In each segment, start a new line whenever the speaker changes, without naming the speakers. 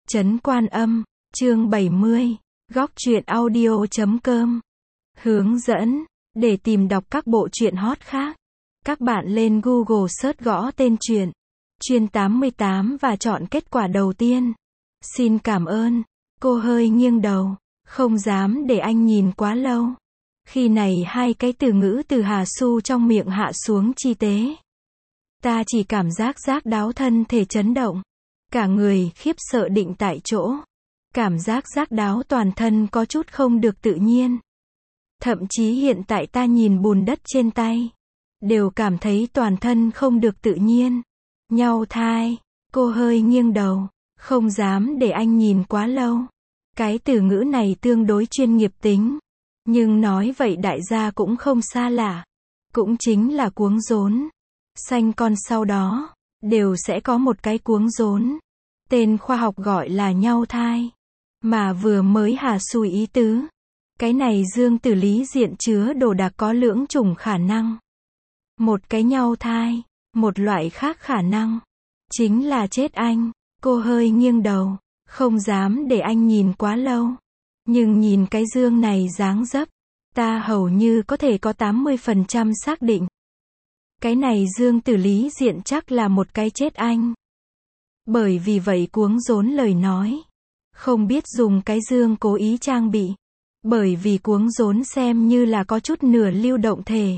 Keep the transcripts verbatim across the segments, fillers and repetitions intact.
Trấn Quan Âm, chương bảy mươi, góc truyện audio chấm com. Hướng dẫn, để tìm đọc các bộ truyện hot khác, các bạn lên Google search gõ tên truyện, Truyện tám mươi tám và chọn kết quả đầu tiên. Xin cảm ơn. Cô hơi nghiêng đầu, không dám để anh nhìn quá lâu. Khi này hai cái từ ngữ từ Hà Su trong miệng hạ xuống chi tế. Ta chỉ cảm giác giác đáo thân thể chấn động. Cả người khiếp sợ định tại chỗ. Cảm giác giác đáo toàn thân có chút không được tự nhiên. Thậm chí hiện tại ta nhìn bùn đất trên tay. Đều cảm thấy toàn thân không được tự nhiên. Nhau thai. Cô hơi nghiêng đầu. Không dám để anh nhìn quá lâu. Cái từ ngữ này tương đối chuyên nghiệp tính. Nhưng nói vậy đại gia cũng không xa lạ. Cũng chính là cuống rốn. Sanh con sau đó, đều sẽ có một cái cuống rốn. Tên khoa học gọi là nhau thai. Mà vừa mới Hà Su ý tứ. Cái này dương tử lý diện chứa đồ đạc có lưỡng chủng khả năng. Một cái nhau thai, một loại khác khả năng. Chính là chết anh. Cô hơi nghiêng đầu, không dám để anh nhìn quá lâu. Nhưng nhìn cái dương này dáng dấp, ta hầu như có thể có tám mươi phần trăm xác định. Cái này dương tử lý diện chắc là một cái chết anh. Bởi vì vậy cuống rốn lời nói. Không biết dùng cái dương cố ý trang bị. Bởi vì cuống rốn xem như là có chút nửa lưu động thể.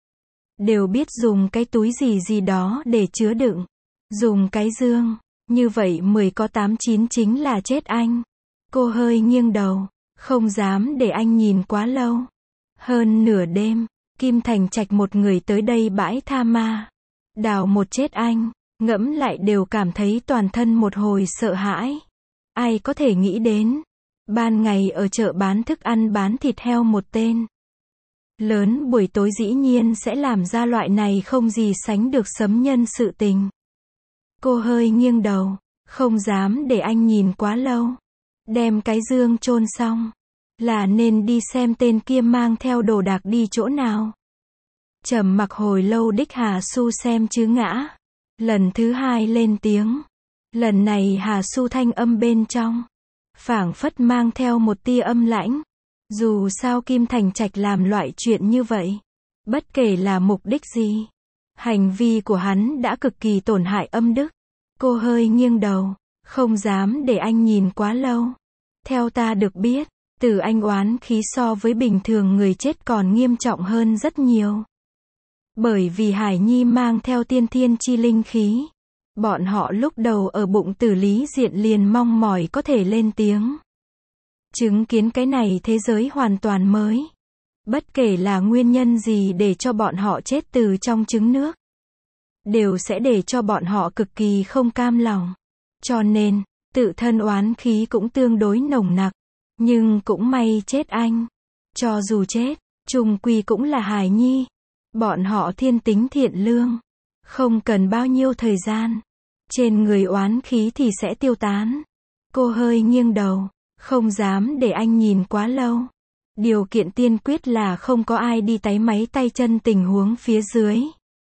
Đều biết dùng cái túi gì gì đó để chứa đựng. Dùng cái dương. Như vậy mười có tám chín chính là chết anh. Cô hơi nghiêng đầu. Không dám để anh nhìn quá lâu. Hơn nửa đêm. Kim Thành Trạch một người tới đây bãi tha ma. Đào một chết anh. Ngẫm lại đều cảm thấy toàn thân một hồi sợ hãi. Ai có thể nghĩ đến. Ban ngày ở chợ bán thức ăn bán thịt heo một tên. Lớn buổi tối dĩ nhiên sẽ làm ra loại này không gì sánh được sấm nhân sự tình. Cô hơi nghiêng đầu. Không dám để anh nhìn quá lâu. Đem cái dương chôn xong. Là nên đi xem tên kia mang theo đồ đạc đi chỗ nào. Trầm mặc hồi lâu đích Hà Su xem chứ ngã. Lần thứ hai lên tiếng. Lần này Hà Su thanh âm bên trong. Phảng phất mang theo một tia âm lãnh. Dù sao Kim Thành Trạch làm loại chuyện như vậy. Bất kể là mục đích gì. Hành vi của hắn đã cực kỳ tổn hại âm đức. Cô hơi nghiêng đầu. Không dám để anh nhìn quá lâu. Theo ta được biết. Từ anh oán khí so với bình thường người chết còn nghiêm trọng hơn rất nhiều. Bởi vì Hải Nhi mang theo tiên thiên chi linh khí. Bọn họ lúc đầu ở bụng tử lý diện liền mong mỏi có thể lên tiếng. Chứng kiến cái này thế giới hoàn toàn mới. Bất kể là nguyên nhân gì để cho bọn họ chết từ trong trứng nước. Đều sẽ để cho bọn họ cực kỳ không cam lòng. Cho nên, tự thân oán khí cũng tương đối nồng nặc. Nhưng cũng may chết anh. Cho dù chết, chung quy cũng là Hải Nhi. Bọn họ thiên tính thiện lương. Không cần bao nhiêu thời gian. Trên người oán khí thì sẽ tiêu tán. Cô hơi nghiêng đầu. Không dám để anh nhìn quá lâu. Điều kiện tiên quyết là không có ai đi táy máy tay chân tình huống phía dưới.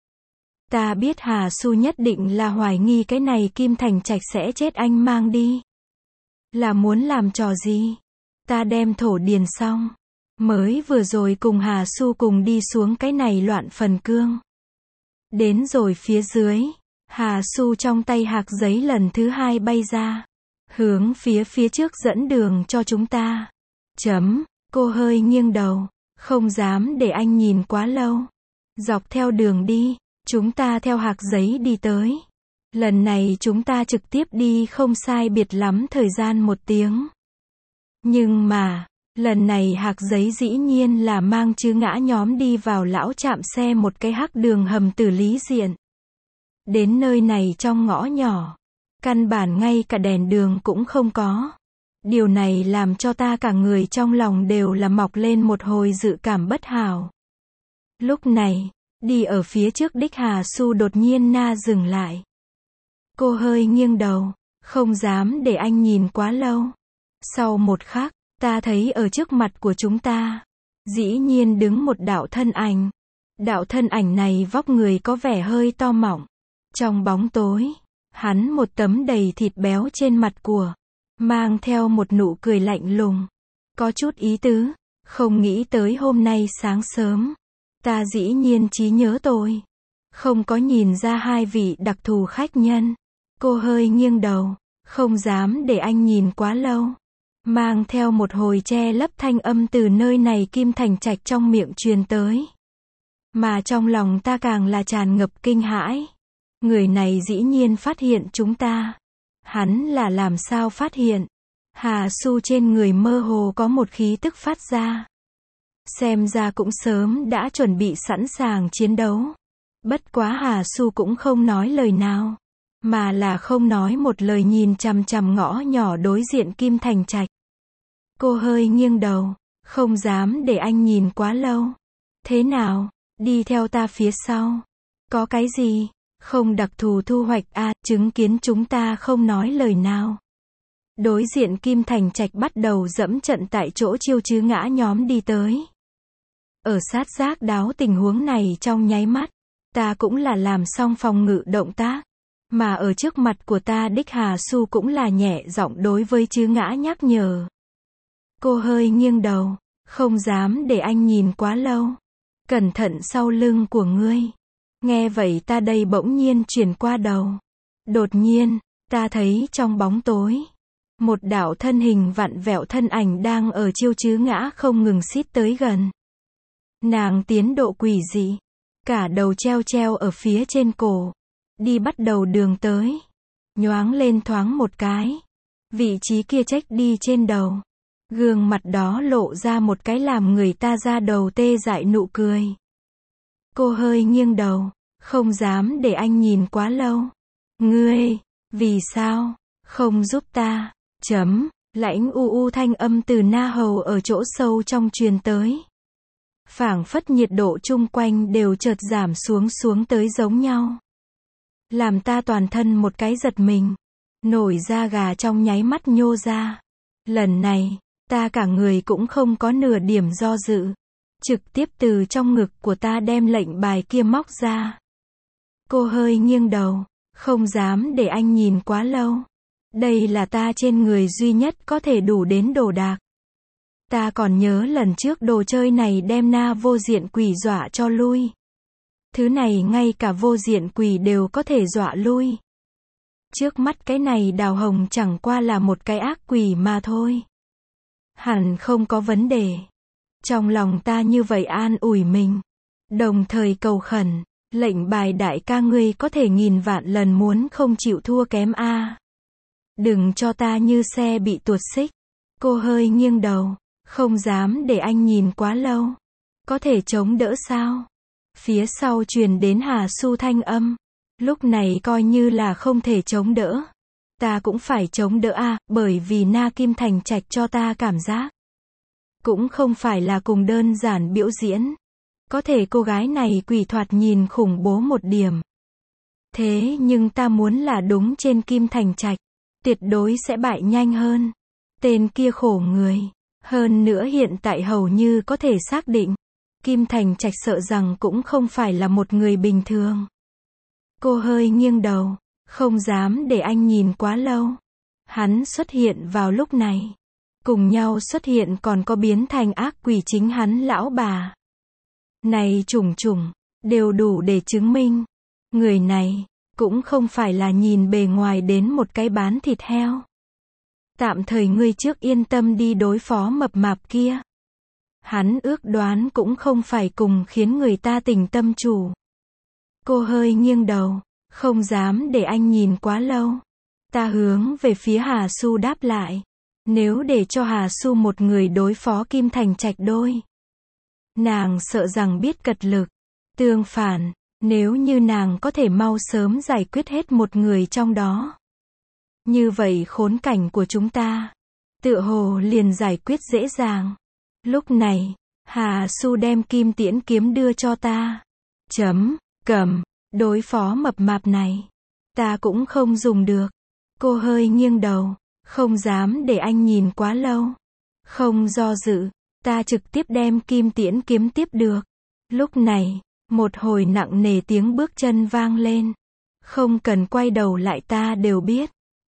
Ta biết Hà Su nhất định là hoài nghi cái này Kim Thành Trạch sẽ chết anh mang đi. Là muốn làm trò gì? Ta đem thổ điền xong. Mới vừa rồi cùng Hà Su cùng đi xuống cái này loạn phần cương. Đến rồi phía dưới. Hà Su trong tay hạc giấy lần thứ hai bay ra. Hướng phía phía trước dẫn đường cho chúng ta. Chấm. Cô hơi nghiêng đầu. Không dám để anh nhìn quá lâu. Dọc theo đường đi. Chúng ta theo hạc giấy đi tới. Lần này chúng ta trực tiếp đi không sai biệt lắm thời gian một tiếng. Nhưng mà, lần này hạc giấy dĩ nhiên là mang chứ ngã nhóm đi vào lão trạm xe một cái hắc đường hầm tử lý diện. Đến nơi này trong ngõ nhỏ. Căn bản ngay cả đèn đường cũng không có. Điều này làm cho ta cả người trong lòng đều là mọc lên một hồi dự cảm bất hảo. Lúc này, đi ở phía trước đích Hà Su đột nhiên na dừng lại. Cô hơi nghiêng đầu. Không dám để anh nhìn quá lâu. Sau một khắc, ta thấy ở trước mặt của chúng ta. Dĩ nhiên đứng một đạo thân ảnh. Đạo thân ảnh này vóc người có vẻ hơi to mọng. Trong bóng tối, hắn một tấm đầy thịt béo trên mặt của. mang theo một nụ cười lạnh lùng. Có chút ý tứ, không nghĩ tới hôm nay sáng sớm. Ta dĩ nhiên trí nhớ tôi. Không có nhìn ra hai vị đặc thù khách nhân. Cô hơi nghiêng đầu, không dám để anh nhìn quá lâu. Mang theo một hồi che lấp thanh âm từ nơi này Kim Thành Trạch trong miệng truyền tới. Mà trong lòng ta càng là tràn ngập kinh hãi. Người này dĩ nhiên phát hiện chúng ta. Hắn là làm sao phát hiện? Hà Su trên người mơ hồ có một khí tức phát ra. Xem ra cũng sớm đã chuẩn bị sẵn sàng chiến đấu. Bất quá Hà Su cũng không nói lời nào. Mà là không nói một lời nhìn chằm chằm ngõ nhỏ đối diện Kim Thành Trạch. Cô hơi nghiêng đầu, không dám để anh nhìn quá lâu. Thế nào, đi theo ta phía sau. Có cái gì? Không đặc thù thu hoạch à, chứng kiến chúng ta không nói lời nào. Đối diện Kim Thành Trạch bắt đầu dẫm trận tại chỗ chiêu chứ ngã nhóm đi tới. Ở sát giác đáo tình huống này trong nháy mắt, ta cũng là làm xong phòng ngự động tác. Mà ở trước mặt của ta đích Hà Su cũng là nhẹ giọng đối với chứ ngã nhắc nhở. Cô hơi nghiêng đầu, không dám để anh nhìn quá lâu. Cẩn thận sau lưng của ngươi. Nghe vậy ta đây bỗng nhiên chuyển qua đầu. Đột nhiên, ta thấy trong bóng tối, một đạo thân hình vặn vẹo thân ảnh đang ở chiêu chứ ngã không ngừng xít tới gần. Nàng tiến độ quỷ dị, cả đầu treo treo ở phía trên cổ, đi bắt đầu đường tới, nhoáng lên thoáng một cái, vị trí kia chếch đi trên đầu, gương mặt đó lộ ra một cái làm người ta ra đầu tê dại nụ cười. Cô hơi nghiêng đầu, không dám để anh nhìn quá lâu. Ngươi, vì sao không giúp ta? Chấm, lãnh u u thanh âm từ na hầu ở chỗ sâu trong truyền tới. Phảng phất nhiệt độ chung quanh đều chợt giảm xuống xuống tới giống nhau. Làm ta toàn thân một cái giật mình. Nổi da gà trong nháy mắt nhô ra. Lần này, ta cả người cũng không có nửa điểm do dự. Trực tiếp từ trong ngực của ta đem lệnh bài kia móc ra. Cô hơi nghiêng đầu, không dám để anh nhìn quá lâu. Đây là ta trên người duy nhất có thể đủ đến đồ đạc. Ta còn nhớ lần trước đồ chơi này đem na vô diện quỷ dọa cho lui. Thứ này ngay cả vô diện quỷ đều có thể dọa lui. Trước mắt cái này đào hồng chẳng qua là một cái ác quỷ mà thôi. Hẳn không có vấn đề. Trong lòng ta như vậy an ủi mình. Đồng thời cầu khẩn, lệnh bài đại ca ngươi có thể nghìn vạn lần muốn không chịu thua kém a. Đừng cho ta như xe bị tuột xích. Cô hơi nghiêng đầu, không dám để anh nhìn quá lâu. Có thể chống đỡ sao? Phía sau truyền đến Hà Su thanh âm. Lúc này coi như là không thể chống đỡ. Ta cũng phải chống đỡ a, bởi vì na Kim Thành Trạch cho ta cảm giác. Cũng không phải là cùng đơn giản biểu diễn. Có thể cô gái này quỷ thoạt nhìn khủng bố một điểm. Thế nhưng ta muốn là đúng trên Kim Thành Trạch. Tuyệt đối sẽ bại nhanh hơn. Tên kia khổ người. Hơn nữa hiện tại hầu như có thể xác định. Kim Thành Trạch sợ rằng cũng không phải là một người bình thường. Cô hơi nghiêng đầu, không dám để anh nhìn quá lâu. Hắn xuất hiện vào lúc này. Cùng nhau xuất hiện còn có biến thành ác quỷ chính hắn lão bà. Này trùng trùng, đều đủ để chứng minh. Người này, cũng không phải là nhìn bề ngoài đến một cái bán thịt heo. Tạm thời ngươi trước yên tâm đi đối phó mập mạp kia. Hắn ước đoán cũng không phải cùng khiến người ta tình tâm chủ. Cô hơi nghiêng đầu, không dám để anh nhìn quá lâu. Ta hướng về phía Hà Su đáp lại. Nếu để cho Hà Su một người đối phó Kim Thành Trạch đôi. Nàng sợ rằng biết cật lực. Tương phản, nếu như nàng có thể mau sớm giải quyết hết một người trong đó. Như vậy khốn cảnh của chúng ta, tựa hồ liền giải quyết dễ dàng. Lúc này, Hà Su đem kim tiễn kiếm đưa cho ta. Chấm, cầm, đối phó mập mạp này. Ta cũng không dùng được. Cô hơi nghiêng đầu, không dám để anh nhìn quá lâu. Không do dự, ta trực tiếp đem kim tiễn kiếm tiếp được. Lúc này, một hồi nặng nề tiếng bước chân vang lên. Không cần quay đầu lại ta đều biết.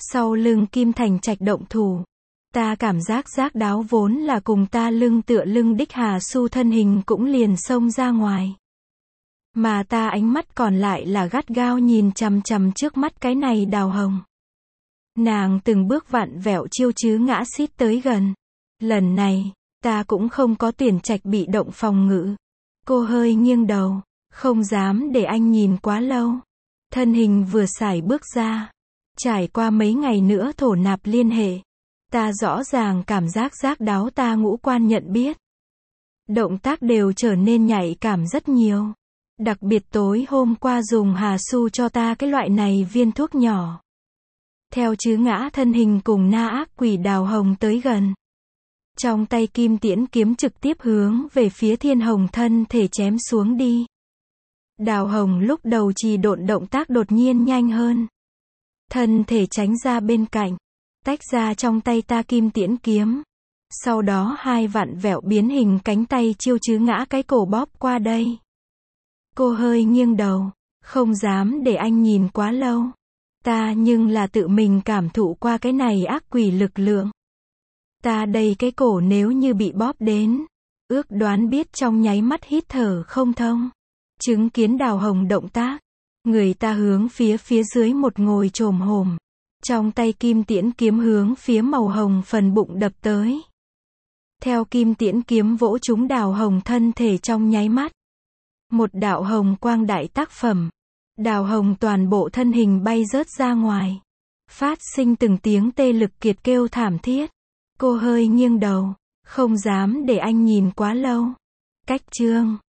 Sau lưng Kim Thành Trạch động thủ. Ta cảm giác giác đáo vốn là cùng ta lưng tựa lưng đích Hà Su thân hình cũng liền xông ra ngoài. Mà ta ánh mắt còn lại là gắt gao nhìn chằm chằm trước mắt cái này Đào Hồng. Nàng từng bước vặn vẹo chiêu chứ ngã xít tới gần. Lần này, ta cũng không có tuyển trạch bị động phòng ngự. Cô hơi nghiêng đầu, không dám để anh nhìn quá lâu. Thân hình vừa sải bước ra. Trải qua mấy ngày nữa thổ nạp liên hệ. Ta rõ ràng cảm giác giác đáo ta ngũ quan nhận biết. Động tác đều trở nên nhạy cảm rất nhiều. Đặc biệt tối hôm qua dùng Hà Su cho ta cái loại này viên thuốc nhỏ. Theo chứ ngã thân hình cùng na ác quỷ Đào Hồng tới gần. Trong tay kim tiễn kiếm trực tiếp hướng về phía Thiên Hồng thân thể chém xuống đi. Đào Hồng lúc đầu trì độn động tác đột nhiên nhanh hơn. Thân thể tránh ra bên cạnh. Tách ra trong tay ta kim tiễn kiếm. Sau đó hai vặn vẹo biến hình cánh tay chiêu chứ ngã cái cổ bóp qua đây. Cô hơi nghiêng đầu. Không dám để anh nhìn quá lâu. Ta nhưng là tự mình cảm thụ qua cái này ác quỷ lực lượng. Ta đây cái cổ nếu như bị bóp đến. Ước đoán biết trong nháy mắt hít thở không thông. Chứng kiến Đào Hồng động tác. Người ta hướng phía phía dưới một ngồi chồm hổm. Trong tay kim tiễn kiếm hướng phía màu hồng phần bụng đập tới. Theo kim tiễn kiếm vỗ trúng Đào Hồng thân thể trong nháy mắt. Một đạo hồng quang đại tác phẩm. Đào Hồng toàn bộ thân hình bay rớt ra ngoài. Phát sinh từng tiếng tê lực kiệt kêu thảm thiết. Cô hơi nghiêng đầu. Không dám để anh nhìn quá lâu. Cách chương